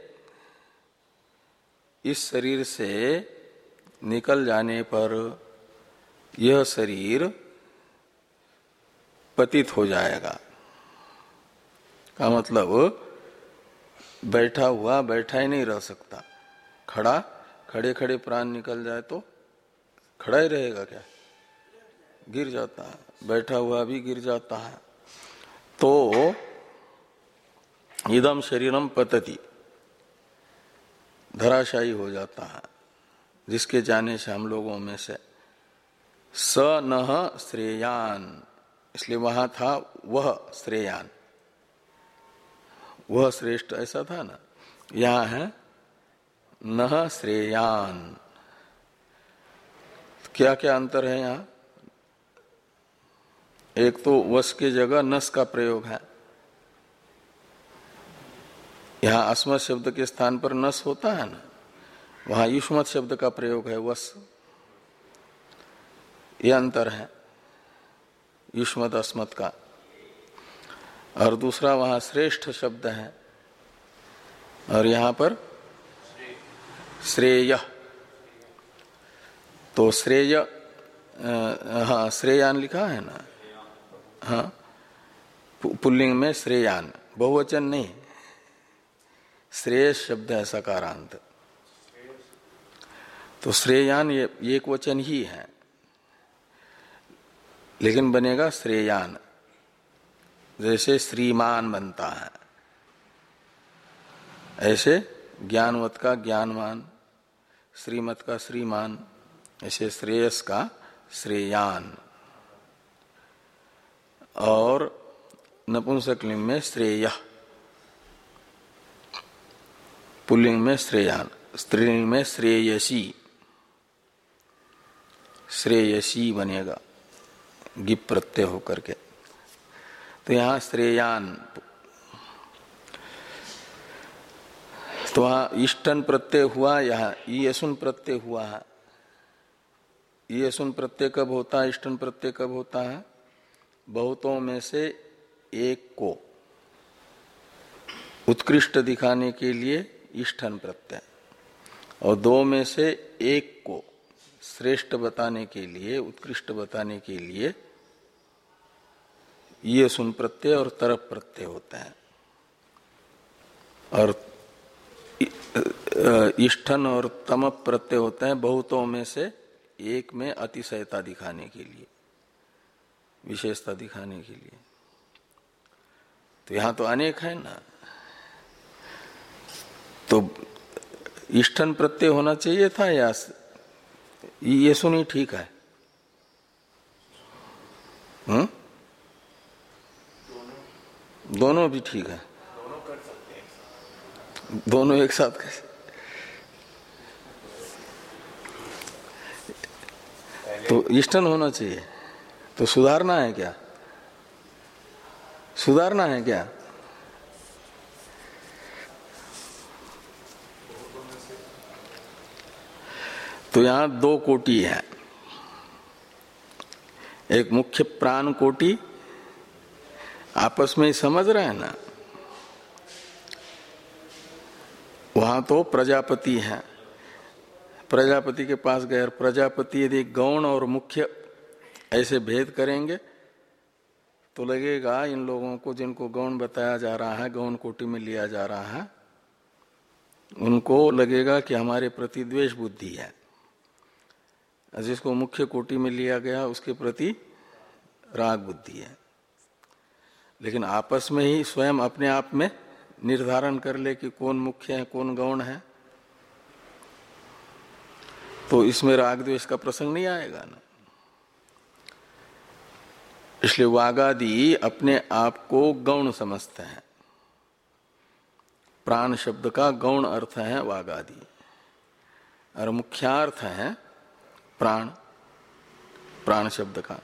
इस शरीर से निकल जाने पर यह शरीर पतित हो जाएगा, का मतलब बैठा हुआ बैठा ही नहीं रह सकता। खड़ा खड़े खड़े प्राण निकल जाए तो खड़ा ही रहेगा क्या? गिर जाता है। बैठा हुआ भी गिर जाता है। तो इदम शरीरम पतति, धराशायी हो जाता है जिसके जाने से हम लोगों में से। स न श्रेयान, इसलिए वहां था वह श्रेयान, वह श्रेष्ठ ऐसा था ना, यहां है न श्रेयान। क्या क्या अंतर है यहां? एक तो वस के जगह नस का प्रयोग है, यहां अस्मत् शब्द के स्थान पर नस होता है ना, वहां युष्मत् शब्द का प्रयोग है वस। यह अंतर है युष्मत् अस्मत् का। और दूसरा वहां श्रेष्ठ शब्द है और यहां पर श्रेय, तो श्रेय, हाँ श्रेयान लिखा है ना, हाँ पुल्लिंग में श्रेयान, बहुवचन नहीं, श्रेयस शब्द है सकारांत, तो श्रेयान ये एक वचन ही है, लेकिन बनेगा श्रेयान, जैसे श्रीमान बनता है ऐसे ज्ञानवत का ज्ञानवान, श्रीमत का श्रीमान, ऐसे श्रेयस का श्रेयान। और नपुंसकलिंग में श्रेय, पुल्लिंग में श्रेयान, स्त्रीलिंग में श्रेयसी, श्रेयसी बनेगा गिप प्रत्यय होकर के। तो यहां श्रेयान, तो वहां इष्टन प्रत्यय हुआ, यहां ईयसुन प्रत्यय हुआ है। ईयसुन प्रत्यय कब होता है, इष्टन प्रत्यय कब होता है? बहुतों में से एक को उत्कृष्ट दिखाने के लिए इष्टन प्रत्यय, और दो में से एक को श्रेष्ठ बताने के लिए, उत्कृष्ट बताने के लिए ये सुन प्रत्यय और तरफ प्रत्यय होता है। और इष्टन और तमप प्रत्यय होते हैं बहुतों में से एक में अतिशयता दिखाने के लिए, विशेषता दिखाने के लिए। तो यहां तो अनेक है ना, तो इष्टन प्रत्यय होना चाहिए था या ये सुनी ठीक है? हम्म, दोनों भी ठीक है, दोनों कर सकते हैं, दोनों एक साथ कैसे? तो इष्टन होना चाहिए, तो सुधारना है क्या? सुधारना है क्या? तो यहां दो कोटि है, एक मुख्य प्राण कोटि, आपस में ही समझ रहे हैं ना, वहां तो प्रजापति है, प्रजापति के पास गए और प्रजापति यदि गौण और मुख्य ऐसे भेद करेंगे तो लगेगा इन लोगों को, जिनको गौण बताया जा रहा है, गौण कोटि में लिया जा रहा है, उनको लगेगा कि हमारे प्रति द्वेष बुद्धि है, जिसको मुख्य कोटि में लिया गया उसके प्रति राग बुद्धि है। लेकिन आपस में ही स्वयं अपने आप में निर्धारण कर ले कि कौन मुख्य है कौन गौण है, तो इसमें राग द्वेष का प्रसंग नहीं आएगा ना। इसलिए वागादि अपने आप को गौण समझते हैं, प्राण शब्द का गौण अर्थ है वागादि, और मुख्यार्थ है प्राण, प्राण शब्द का।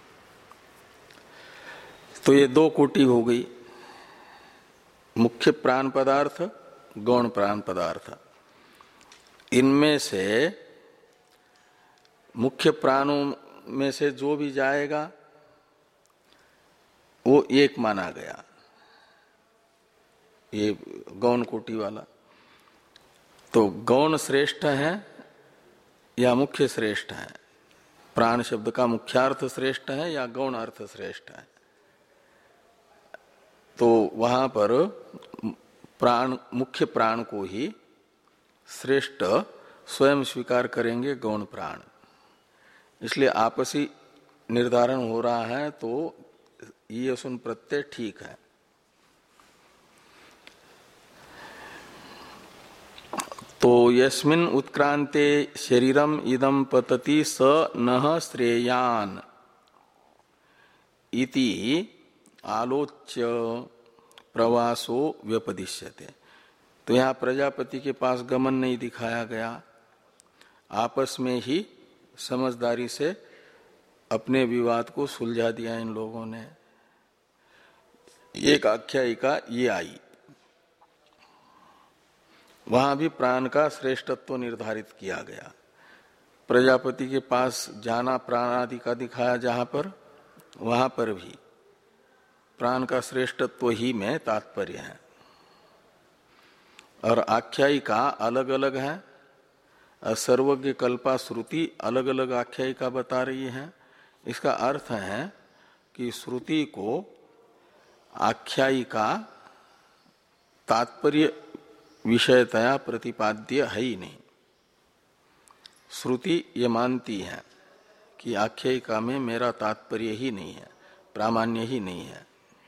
तो ये दो कोटि हो गई, मुख्य प्राण पदार्थ, गौण प्राण पदार्थ। इनमें से मुख्य प्राणों में से जो भी जाएगा वो एक माना गया, ये गौण कोटि वाला। तो गौण श्रेष्ठ है या मुख्य श्रेष्ठ है? प्राण शब्द का मुख्यार्थ श्रेष्ठ है या गौण अर्थ श्रेष्ठ है? तो वहां पर प्राण, मुख्य प्राण को ही श्रेष्ठ स्वयं स्वीकार करेंगे गौण प्राण। इसलिए आपसी निर्धारण हो रहा है, तो ये सुन प्रत्यय ठीक है। तो यस्मिन् उत्क्रांते शरीरम इदं पतति स नः श्रेयान इति आलोच्य प्रवासो व्यपदिश्यते। तो यहाँ प्रजापति के पास गमन नहीं दिखाया गया, आपस में ही समझदारी से अपने विवाद को सुलझा दिया इन लोगों ने। एक आख्यायिका ये आई, वहां भी प्राण का श्रेष्ठत्व निर्धारित किया गया। प्रजापति के पास जाना प्राण आदि का दिखाया जहां पर, वहां पर भी प्राण का श्रेष्ठत्व ही में तात्पर्य है। और आख्यायिका अलग अलग है, सर्वज्ञ कल्पा श्रुति अलग अलग आख्यायिका बता रही है। इसका अर्थ है कि श्रुति को आख्यायिका तात्पर्य विषयतया प्रतिपाद्य है ही नहीं। श्रुति ये मानती है कि आख्यायिका में मेरा तात्पर्य ही नहीं है, प्रामाण्य ही नहीं है।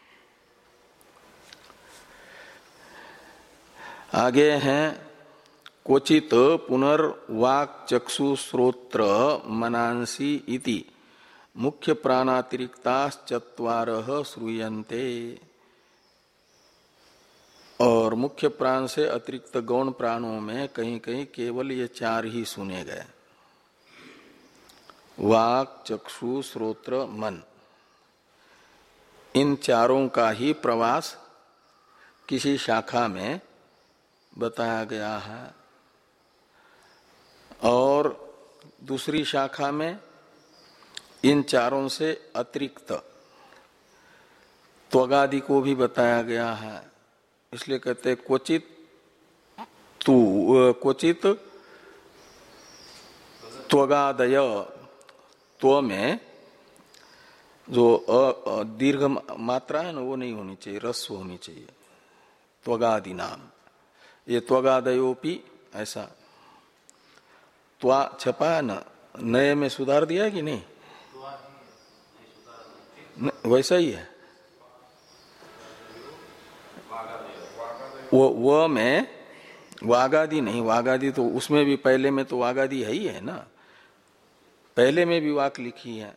आगे हैं क्वचित पुनर्वाक चक्षु श्रोत्र मनांसी इति मुख्य प्राणातिरिक्ताश्चत्वारः श्रूयन्ते। और मुख्य प्राण से अतिरिक्त गौण प्राणों में कहीं कहीं केवल ये चार ही सुने गए, वाक चक्षु श्रोत्र मन। इन चारों का ही प्रवास किसी शाखा में बताया गया है और दूसरी शाखा में इन चारों से अतिरिक्त त्वगादि को भी बताया गया है। इसलिए कहते हैं क्वचित तु क्वचित त्वगादय। त्व में जो दीर्घ मात्रा है ना वो नहीं होनी चाहिए, रस्व होनी चाहिए। त्वगादि नाम, ये त्वगादयोपि ऐसा त्वा छपा है न, नए में सुधार दिया है कि नहीं? न, वैसा ही है। वो वो में वागादि नहीं, वागादि तो उसमें भी पहले में तो वागादि है ही है ना, पहले में भी वाक लिखी है।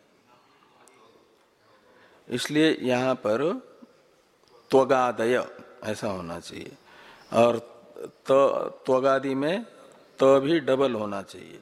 इसलिए यहां पर त्वगादय ऐसा होना चाहिए और त्वगादि में त भी डबल होना चाहिए,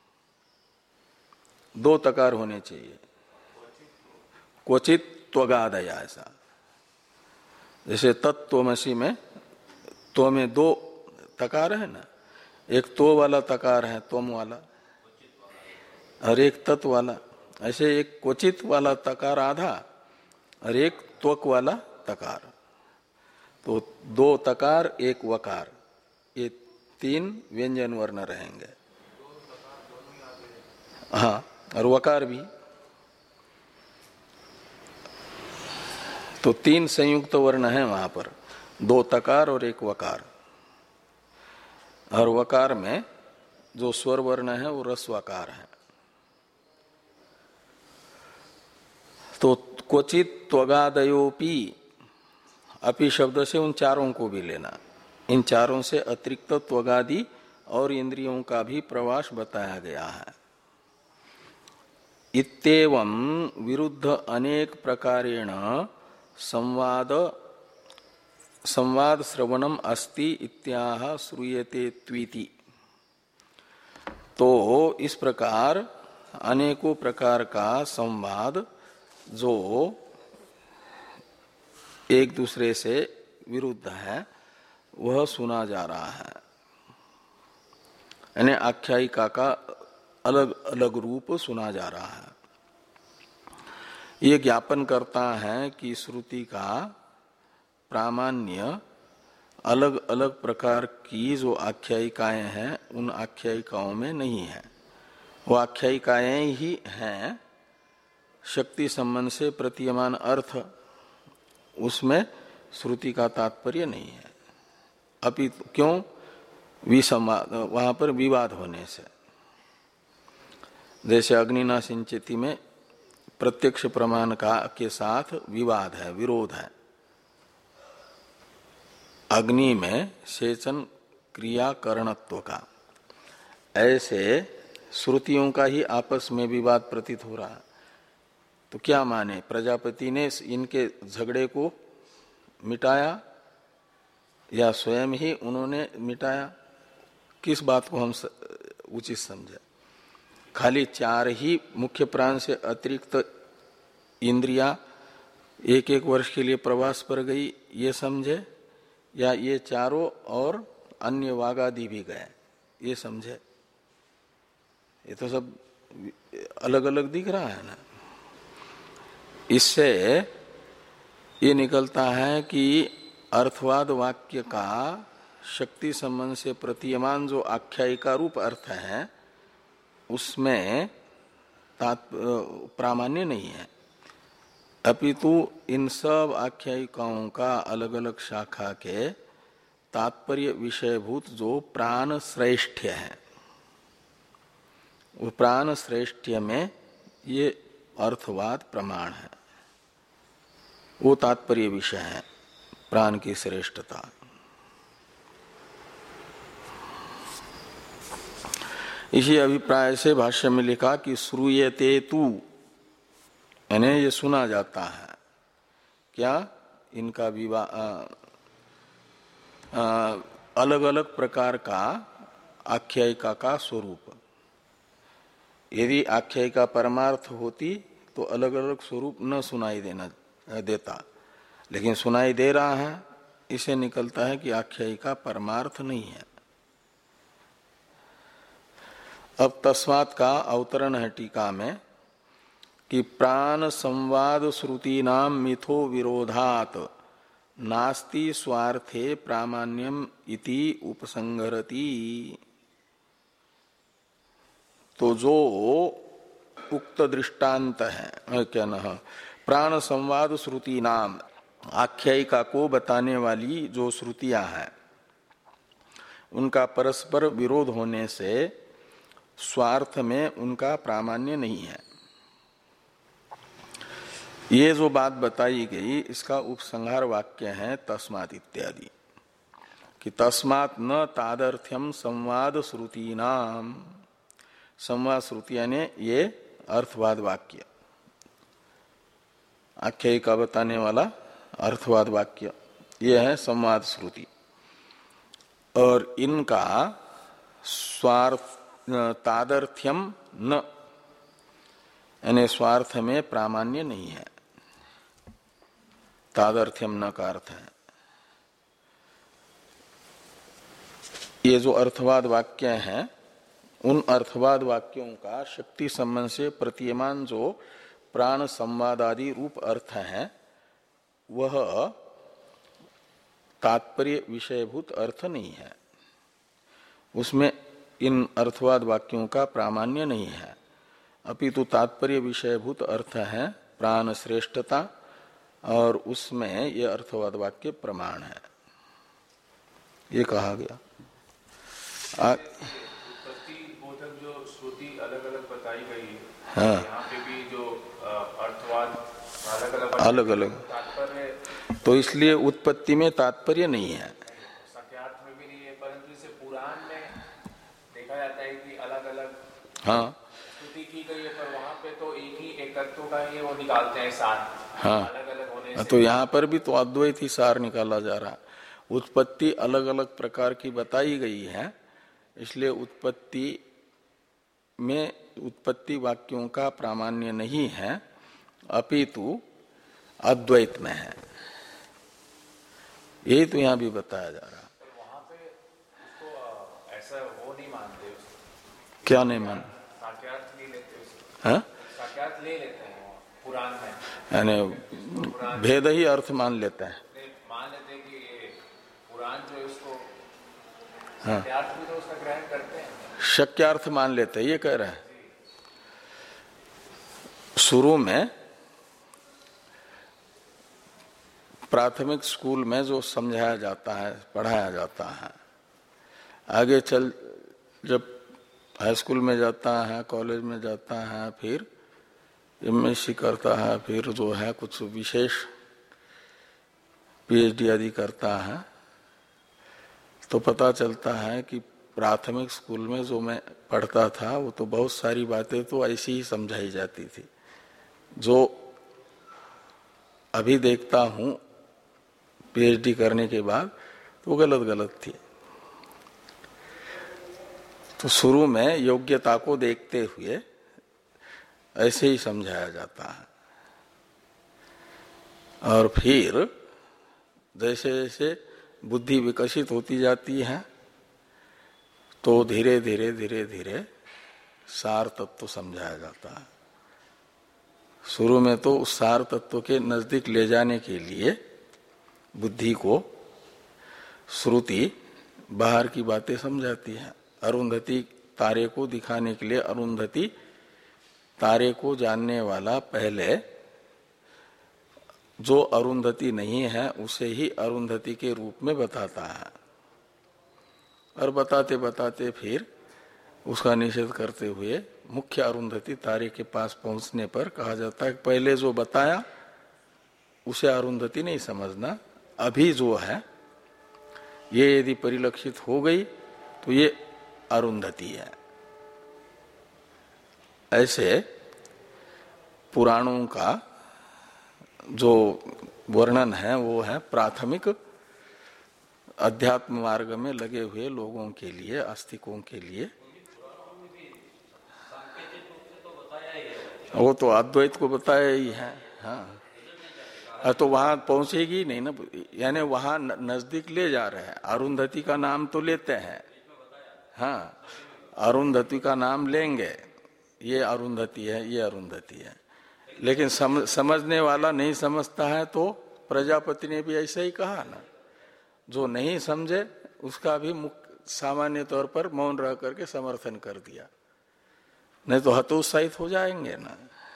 दो तकार होने चाहिए। क्वचित त्वगादय ऐसा, जैसे तत्त्वमसि में तो में दो तकार है ना, एक तो वाला तकार है त्वम वाला और एक तत् वाला। ऐसे एक क्वचित वाला तकार आधा और एक त्वक वाला तकार, तो दो तकार एक वकार, ये तीन व्यंजन वर्ण रहेंगे। हाँ, और वकार भी, तो तीन संयुक्त वर्ण है वहां पर, दो तकार और एक वकार। और वकार में जो स्वर वर्ण है वो रस्वकार है। तो क्वचित त्वगादयोपि, अपि शब्द से उन चारों को भी लेना, इन चारों से अतिरिक्त त्वगादि और इंद्रियों का भी प्रवास बताया गया है। इत्येवं विरुद्ध अनेक प्रकारेण संवाद संवाद श्रवणम अस्ति इत्याह श्रूयते त्वीति। तो इस प्रकार अनेकों प्रकार का संवाद जो एक दूसरे से विरुद्ध है वह सुना जा रहा है, यानी आख्यायिका का अलग अलग रूप सुना जा रहा है। ये ज्ञापन करता है कि श्रुति का प्रामाण्य अलग अलग प्रकार की जो आख्यायिकाएं हैं उन आख्यायिकाओं में नहीं है। वो आख्यायिकाएं ही हैं शक्ति संबंध से प्रतीयमान अर्थ, उसमें श्रुति का तात्पर्य नहीं है। अभी क्यों? विसंवाद, वहां पर विवाद होने से। जैसे अग्निना सिंचति में प्रत्यक्ष प्रमाण का के साथ विवाद है, विरोध है। अग्नि में सेचन क्रिया करणत्व का, ऐसे श्रुतियों का ही आपस में विवाद प्रतीत हो रहा है। तो क्या माने, प्रजापति ने इनके झगड़े को मिटाया या स्वयं ही उन्होंने मिटाया? किस बात को हम उचित समझे? खाली चार ही मुख्य प्राण से अतिरिक्त इंद्रिया एक एक वर्ष के लिए प्रवास पर गई ये समझे, या ये चारों और अन्य वागादि भी गए ये समझे? ये तो सब अलग अलग दिख रहा है ना। इससे ये निकलता है कि अर्थवाद वाक्य का शक्ति संबंध से प्रतीयमान जो आख्यायिका रूप अर्थ है उसमें प्रामाण्य नहीं है, अपितु इन सब आख्यायिकाओं का अलग अलग शाखा के तात्पर्य विषयभूत जो प्राण श्रेष्ठ्य है, वो प्राण श्रेष्ठ्य में ये अर्थवाद प्रमाण है, वो तात्पर्य विषय है प्राण की श्रेष्ठता। इसी अभिप्राय से भाष्य में लिखा कि श्रूयते तु, यानी ये सुना जाता है क्या, इनका विवाह अलग अलग प्रकार का आख्यायिका का स्वरूप। यदि आख्यायिका परमार्थ होती तो अलग अलग स्वरूप न सुनाई देना देता, लेकिन सुनाई दे रहा है, इसे निकलता है कि आख्यायिका परमार्थ नहीं है। अब तस्मात् का अवतरण है टीका में कि प्राण संवाद श्रुति नाम मिथो विरोधात नास्ति स्वार्थे प्रामाण्यम इति उपसंगरति। तो जो उक्त दृष्टांत है क्या न, प्राण संवाद श्रुति नाम आख्यायिका को बताने वाली जो श्रुतियां हैं उनका परस्पर विरोध होने से स्वार्थ में उनका प्रामाण्य नहीं है। ये जो बात बताई गई इसका उपसंहार वाक्य है तस्मात् इत्यादि, कि तस्मात् न तादर्थ्यम संवाद श्रुति नाम, संवाद श्रुति यानी ये अर्थवाद वाक्य, आख्यायिका बताने वाला अर्थवाद वाक्य, ये है संवाद श्रुति, और इनका स्वार्थ तादर्थ्यम न, यानी स्वार्थ में प्रामाण्य नहीं है। तादर्थ्यम न का अर्थ है ये जो अर्थवाद वाक्य हैं, उन अर्थवाद वाक्यों का शक्ति संबंध से प्रतीयमान जो प्राण संवादादि रूप अर्थ है वह तात्पर्य विषयभूत अर्थ नहीं है, उसमें इन अर्थवाद वाक्यों का प्रामाण्य नहीं है, अपितु तात्पर्य विषयभूत अर्थ है प्राण श्रेष्ठता, और उसमें ये अर्थवाद वाक्य प्रमाण है, ये कहा गया। आ, बोधक जो श्रुति अलग अलग बताई गई है, हाँ, यहाँ पे भी जो अर्थवाद अलग अलग अलग अलग तात्पर्य, तो इसलिए उत्पत्ति में तात्पर्य नहीं है, सत्यार्थ में भी नहीं है, परंतु इसे पुराण में देखा जाता है कि अलग अलग हाँ स्तुति की गई है, पर वहाँ पे तो एक ही एक तत्व का ही वो निकालते हैं सार, हाँ, अलग अलग होने से। तो यहाँ पर भी तो अद्वैत ही सार निकाला जा रहा, उत्पत्ति अलग अलग प्रकार की बताई गई है, इसलिए उत्पत्ति में उत्पत्ति वाक्यों का प्रामाण्य नहीं है, अपितु अद्वैत में है, यही तो यहाँ भी बताया जा रहा। वहाँ पे उसको ऐसा वो नहीं मानते, क्या नहीं मान, साक्यार्थ नहीं लेते उसको, हाँ, साक्यार्थ ले लेते हैं पुराण में, यानी भेद ही अर्थ मान लेते हैं, मान लेते हैं कि पुराण जो इसको हाँ, साक्यार्थ भी तो उसका ग्रहण करते हैं, शक्यार्थ मान लेते हैं, ये कह रहे हैं। शुरू में प्राथमिक स्कूल में जो समझाया जाता है, पढ़ाया जाता है, आगे चल जब हाई स्कूल में जाता है, कॉलेज में जाता है, फिर एमएससी करता है, फिर जो है कुछ विशेष पीएचडी आदि करता है, तो पता चलता है कि प्राथमिक स्कूल में जो मैं पढ़ता था वो तो बहुत सारी बातें तो ऐसी ही समझाई जाती थी, जो अभी देखता हूँ पीएचडी करने के बाद तो गलत गलत थी। तो शुरू में योग्यता को देखते हुए ऐसे ही समझाया जाता है, और फिर जैसे जैसे बुद्धि विकसित होती जाती है तो धीरे धीरे धीरे धीरे सार तत्व समझाया जाता है। शुरू में तो उस सार तत्व के नजदीक ले जाने के लिए बुद्धि को श्रुति बाहर की बातें समझाती है। अरुंधति तारे को दिखाने के लिए अरुंधति तारे को जानने वाला पहले जो अरुंधति नहीं है उसे ही अरुंधति के रूप में बताता है, और बताते बताते फिर उसका निषेध करते हुए मुख्य अरुंधति तारे के पास पहुंचने पर कहा जाता है पहले जो बताया उसे अरुंधति नहीं समझना, अभी जो है ये यदि परिलक्षित हो गई तो ये अरुंधति है। ऐसे पुराणों का जो वर्णन है वो है प्राथमिक अध्यात्म मार्ग में लगे हुए लोगों के लिए, आस्तिकों के लिए। वो तो अद्वैत को बताया ही है। हाँ, तो वहां पहुंचेगी नहीं ना, यानी वहां नजदीक ले जा रहे हैं। अरुंधति का नाम तो लेते हैं, हाँ अरुंधति का नाम लेंगे, ये अरुंधति है, ये अरुंधति है, लेकिन सम, समझने वाला नहीं समझता है। तो प्रजापति ने भी ऐसा ही कहा ना, जो नहीं समझे उसका भी मुख्य सामान्य तौर पर मौन रह करके समर्थन कर दिया, नहीं तो हतोत्साहित हो जाएंगे ना,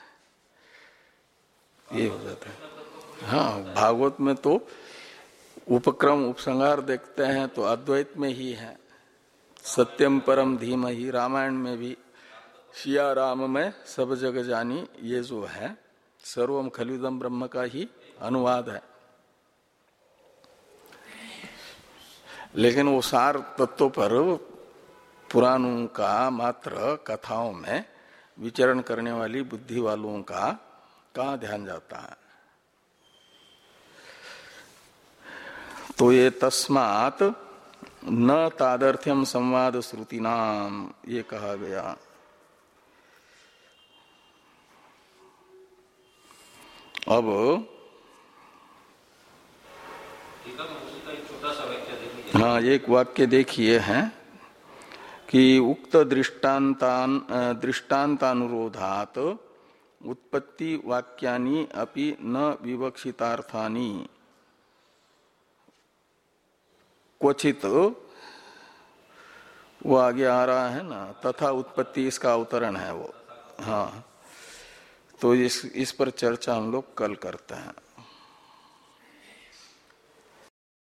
ये हो जाता है। हाँ, भागवत में तो उपक्रम उपसंहार देखते हैं तो अद्वैत में ही है, सत्यम परम धीमहि। रामायण में भी सिया राम में सब जग जानी, ये जो है सर्वम खलुदम ब्रह्म का ही अनुवाद है। लेकिन वो सार तत्वों पर पुराणों का मात्र कथाओं में विचरण करने वाली बुद्धि वालों का कहाँ ध्यान जाता है। तो ये तस्मात् न तादर्थ्यम संवाद श्रुतिनाम, ये कहा गया। अब हाँ, एक वाक्य देखिए हैं कि उक्त दृष्टान्तान दृष्टान्तानुरोधात उत्पत्ति वाक्यानि अपि न विवक्षितार्थानि क्वचित, वो आगे आ रहा है ना, तथा उत्पत्ति इसका अवतरण है वो। हाँ, तो इस इस पर चर्चा हम लोग कल करते हैं।